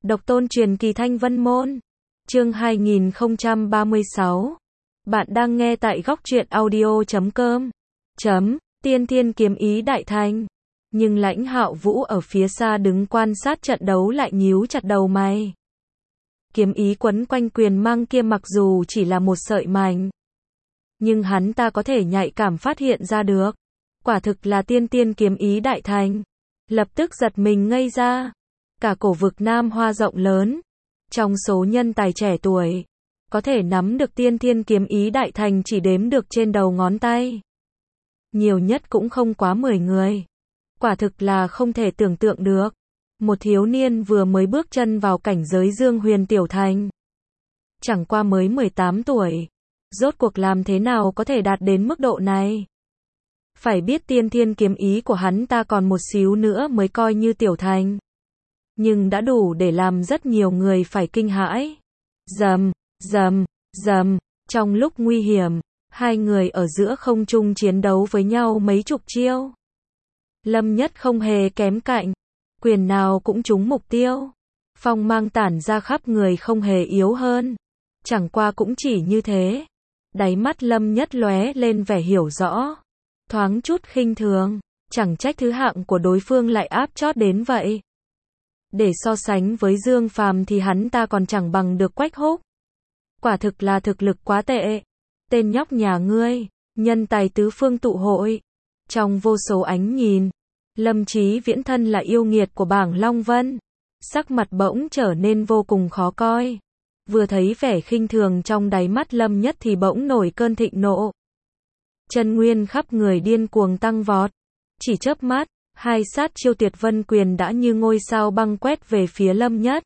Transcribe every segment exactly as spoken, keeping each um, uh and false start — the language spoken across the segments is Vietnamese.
Độc tôn truyền kỳ Thanh Vân Môn. Chương hai nghìn không trăm ba mươi sáu. Bạn đang nghe tại góc truyện audio chấm com. Chấm, tiên thiên kiếm ý đại thành. Nhưng Lãnh Hạo Vũ ở phía xa đứng quan sát trận đấu lại nhíu chặt đầu mày. Kiếm ý quấn quanh quyền mang kia mặc dù chỉ là một sợi mảnh, nhưng hắn ta có thể nhạy cảm phát hiện ra được. Quả thực là tiên tiên kiếm ý đại thành. Lập tức giật mình ngây ra. Cả cổ vực Nam Hoa rộng lớn, trong số nhân tài trẻ tuổi, có thể nắm được tiên thiên kiếm ý đại thành chỉ đếm được trên đầu ngón tay. Nhiều nhất cũng không quá mười người. Quả thực là không thể tưởng tượng được. Một thiếu niên vừa mới bước chân vào cảnh giới Dương Huyền Tiểu Thành. Chẳng qua mới mười tám tuổi. Rốt cuộc làm thế nào có thể đạt đến mức độ này? Phải biết tiên thiên kiếm ý của hắn ta còn một xíu nữa mới coi như tiểu thành, nhưng đã đủ để làm rất nhiều người phải kinh hãi. Rầm, rầm, rầm, trong lúc nguy hiểm, hai người ở giữa không trung chiến đấu với nhau mấy chục chiêu. Lâm Nhất không hề kém cạnh, quyền nào cũng trúng mục tiêu, phong mang tản ra khắp người không hề yếu hơn. Chẳng qua cũng chỉ như thế. Đáy mắt Lâm Nhất lóe lên vẻ hiểu rõ, thoáng chút khinh thường, chẳng trách thứ hạng của đối phương lại áp chót đến vậy. Để so sánh với Dương Phàm thì hắn ta còn chẳng bằng được Quách Húc. Quả thực là thực lực quá tệ. Tên nhóc nhà ngươi, nhân tài tứ phương tụ hội. Trong vô số ánh nhìn, Lâm Chí Viễn thân là yêu nghiệt của bảng Long Vân, sắc mặt bỗng trở nên vô cùng khó coi. Vừa thấy vẻ khinh thường trong đáy mắt Lâm Nhất thì bỗng nổi cơn thịnh nộ. Chân nguyên khắp người điên cuồng tăng vọt. Chỉ chớp mắt, hai sát chiêu Tuyệt Vân Quyền đã như ngôi sao băng quét về phía Lâm Nhất.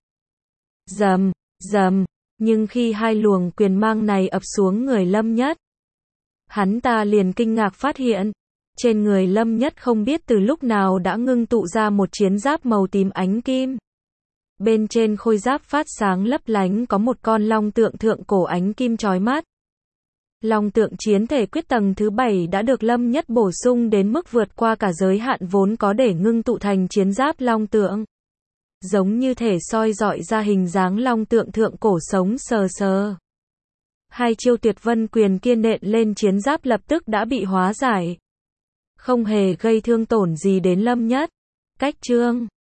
Rầm, rầm, nhưng khi hai luồng quyền mang này ập xuống người Lâm Nhất, hắn ta liền kinh ngạc phát hiện, trên người Lâm Nhất không biết từ lúc nào đã ngưng tụ ra một chiến giáp màu tím ánh kim. Bên trên khôi giáp phát sáng lấp lánh có một con long tượng thượng cổ ánh kim chói mắt. Long tượng chiến thể quyết tầng thứ bảy đã được Lâm Nhất bổ sung đến mức vượt qua cả giới hạn vốn có để ngưng tụ thành chiến giáp long tượng. Giống như thể soi dọi ra hình dáng long tượng thượng cổ sống sờ sờ. Hai chiêu Tuyệt Vân Quyền kia nện lên chiến giáp lập tức đã bị hóa giải, không hề gây thương tổn gì đến Lâm Nhất. Cách chương